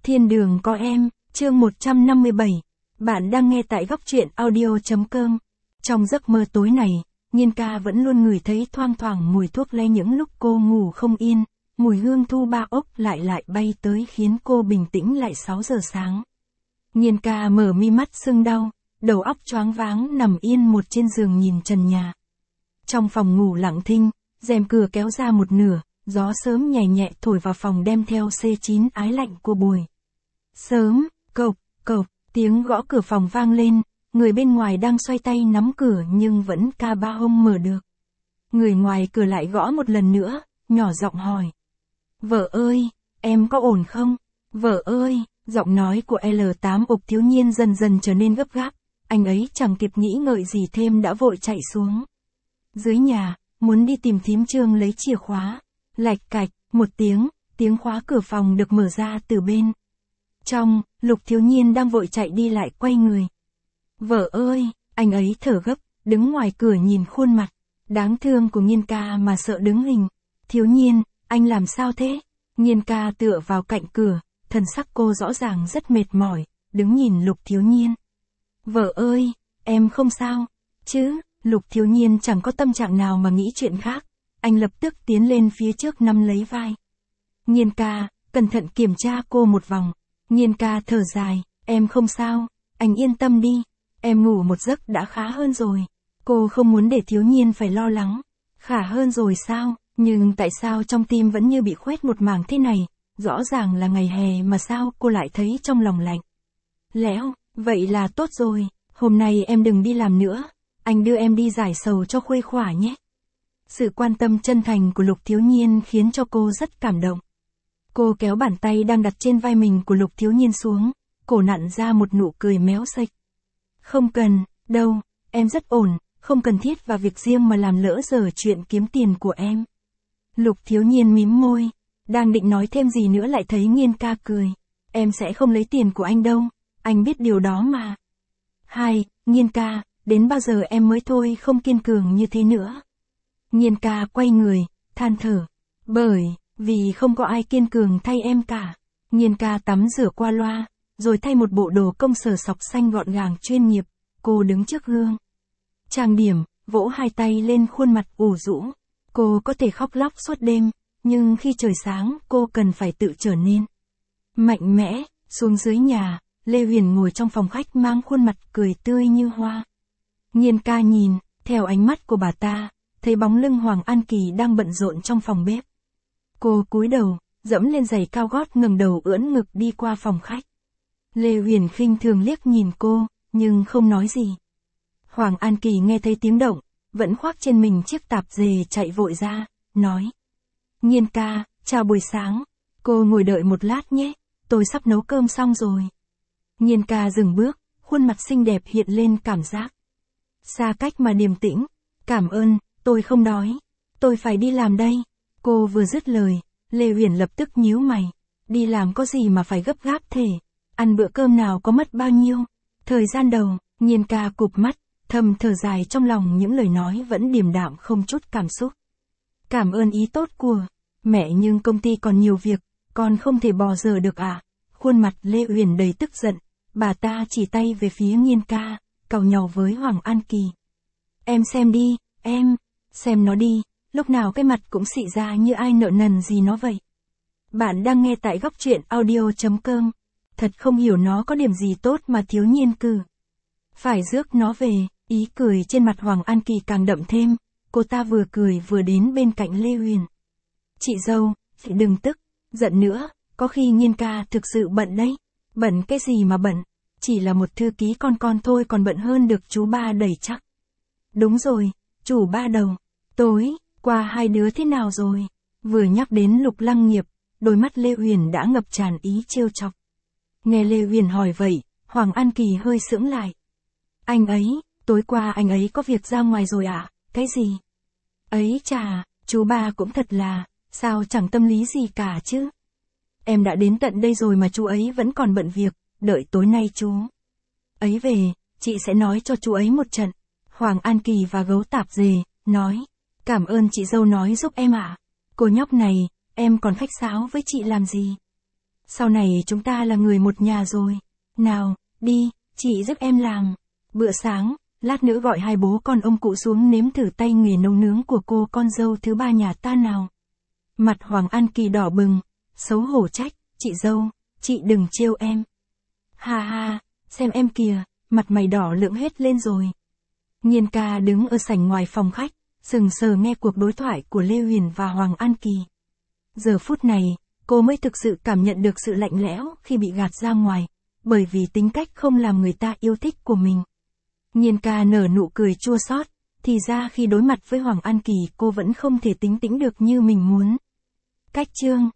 Thiên đường có em, chương 157. Bạn đang nghe tại góc truyện audio.com. Trong giấc mơ tối này, Nhiên ca vẫn luôn ngửi thấy thoang thoảng mùi thuốc lê những lúc cô ngủ không yên, mùi hương thu ba ốc lại bay tới khiến cô bình tĩnh lại 6 giờ sáng. Nhiên ca mở mi mắt sưng đau, đầu óc choáng váng nằm yên một trên giường nhìn trần nhà. Trong phòng ngủ lặng thinh, rèm cửa kéo ra một nửa, gió sớm nhẹ nhẹ thổi vào phòng đem theo C9 ái lạnh của buổi. Sớm, cộc, tiếng gõ cửa phòng vang lên, người bên ngoài đang xoay tay nắm cửa nhưng vẫn ca ba không mở được. Người ngoài cửa lại gõ một lần nữa, nhỏ giọng hỏi. Vợ ơi, em có ổn không? Vợ ơi, giọng nói của L8 Ục Thiếu Nhiên dần dần trở nên gấp gáp, anh ấy chẳng kịp nghĩ ngợi gì thêm đã vội chạy xuống. Dưới nhà, muốn đi tìm thím Trương lấy chìa khóa. Lạch cạch, một tiếng khóa cửa phòng được mở ra từ bên trong, Lục Thiếu Nhiên đang vội chạy đi lại quay người. Vợ ơi, anh ấy thở gấp, đứng ngoài cửa nhìn khuôn mặt đáng thương của Nhiên ca mà sợ đứng hình. Thiếu Nhiên, anh làm sao thế? Nhiên ca tựa vào cạnh cửa, thần sắc cô rõ ràng rất mệt mỏi, đứng nhìn Lục Thiếu Nhiên. Vợ ơi, em không sao, chứ? Lục Thiếu Nhiên chẳng có tâm trạng nào mà nghĩ chuyện khác. Anh lập tức tiến lên phía trước nắm lấy vai. Nhiên ca, cẩn thận kiểm tra cô một vòng. Nhiên ca thở dài, em không sao, anh yên tâm đi, em ngủ một giấc đã khá hơn rồi. Cô không muốn để Thiếu Nhiên phải lo lắng. Khá hơn rồi sao, nhưng tại sao trong tim vẫn như bị khoét một mảng thế này, rõ ràng là ngày hè mà sao cô lại thấy trong lòng lạnh. Lẽo, vậy là tốt rồi, hôm nay em đừng đi làm nữa, anh đưa em đi giải sầu cho khuây khỏa nhé. Sự quan tâm chân thành của Lục Thiếu Nhiên khiến cho cô rất cảm động. Cô kéo bàn tay đang đặt trên vai mình của Lục Thiếu Nhiên xuống, cổ nặn ra một nụ cười méo sạch. Không cần, đâu, em rất ổn, không cần thiết vào việc riêng mà làm lỡ dở chuyện kiếm tiền của em. Lục Thiếu Nhiên mím môi, đang định nói thêm gì nữa lại thấy Nhiên ca cười. Em sẽ không lấy tiền của anh đâu, anh biết điều đó mà. Nhiên ca, đến bao giờ em mới thôi không kiên cường như thế nữa. Nhiên ca quay người, than thở. Bởi vì không có ai kiên cường thay em cả. Nhiên ca tắm rửa qua loa, rồi thay một bộ đồ công sở sọc xanh gọn gàng chuyên nghiệp. Cô đứng trước gương, trang điểm, vỗ hai tay lên khuôn mặt ủ rũ. Cô có thể khóc lóc suốt đêm, nhưng khi trời sáng cô cần phải tự trở nên mạnh mẽ. Xuống dưới nhà, Lê Huyền ngồi trong phòng khách mang khuôn mặt cười tươi như hoa. Nhiên ca nhìn, theo ánh mắt của bà ta, thấy bóng lưng Hoàng An Kỳ đang bận rộn trong phòng bếp. Cô cúi đầu, dẫm lên giày cao gót ngẩng đầu ưỡn ngực đi qua phòng khách. Lê Huyền khinh thường liếc nhìn cô, nhưng không nói gì. Hoàng An Kỳ nghe thấy tiếng động, vẫn khoác trên mình chiếc tạp dề chạy vội ra, nói. Nhiên ca, chào buổi sáng, cô ngồi đợi một lát nhé, tôi sắp nấu cơm xong rồi. Nhiên ca dừng bước, khuôn mặt xinh đẹp hiện lên cảm giác xa cách mà điềm tĩnh. Cảm ơn, tôi không đói. Tôi phải đi làm đây. Cô vừa dứt lời, Lê Huyền lập tức nhíu mày. Đi làm có gì mà phải gấp gáp thế? Ăn bữa cơm nào có mất bao nhiêu? Thời gian đầu, Nhiên ca cụp mắt, thầm thở dài trong lòng những lời nói vẫn điềm đạm không chút cảm xúc. Cảm ơn ý tốt của mẹ nhưng công ty còn nhiều việc, con không thể bỏ giờ được à? Khuôn mặt Lê Huyền đầy tức giận, bà ta chỉ tay về phía Nhiên ca, càu nhàu với Hoàng An Kỳ. Em xem đi, em, xem nó đi, lúc nào cái mặt cũng xị ra như ai nợ nần gì nó vậy. Bạn đang nghe tại góc truyện audio.com. Thật không hiểu nó có điểm gì tốt mà Thiếu Nhiên cử phải rước nó về. Ý cười trên mặt Hoàng An Kỳ càng đậm thêm, cô ta vừa cười vừa đến bên cạnh Lê Huyền. Chị dâu, chị đừng tức, giận nữa, có khi Nhiên ca thực sự bận đấy. Bận cái gì mà bận, chỉ là một thư ký con thôi còn bận hơn được chú ba đẩy chắc. Đúng rồi, chủ ba đầu, tối qua hai đứa thế nào rồi? Vừa nhắc đến Lục Lăng Nghiệp, đôi mắt Lê Huyền đã ngập tràn ý trêu chọc. Nghe Lê Huyền hỏi vậy, Hoàng An Kỳ hơi sững lại. Anh ấy, tối qua anh ấy có việc ra ngoài rồi à? Cái gì? Ấy chà, chú ba cũng thật là, sao chẳng tâm lý gì cả chứ? Em đã đến tận đây rồi mà chú ấy vẫn còn bận việc, đợi tối nay chú ấy về, chị sẽ nói cho chú ấy một trận. Hoàng An Kỳ và gấu tạp dề, nói. Cảm ơn chị dâu nói giúp em ạ. Cô nhóc này, em còn khách sáo với chị làm gì? Sau này chúng ta là người một nhà rồi. Nào, đi, chị giúp em làm. Bữa sáng, lát nữa gọi hai bố con ông cụ xuống nếm thử tay nghề nấu nướng của cô con dâu thứ ba nhà ta nào. Mặt Hoàng An Kỳ đỏ bừng, xấu hổ trách, chị dâu, chị đừng trêu em. Ha ha, xem em kìa, mặt mày đỏ lựng hết lên rồi. Nhiên ca đứng ở sảnh ngoài phòng khách, sừng sờ nghe cuộc đối thoại của Lê Huyền và Hoàng An Kỳ. Giờ phút này, cô mới thực sự cảm nhận được sự lạnh lẽo khi bị gạt ra ngoài, bởi vì tính cách không làm người ta yêu thích của mình. Nhiên ca nở nụ cười chua xót, thì ra khi đối mặt với Hoàng An Kỳ cô vẫn không thể tính tĩnh được như mình muốn. Cách chương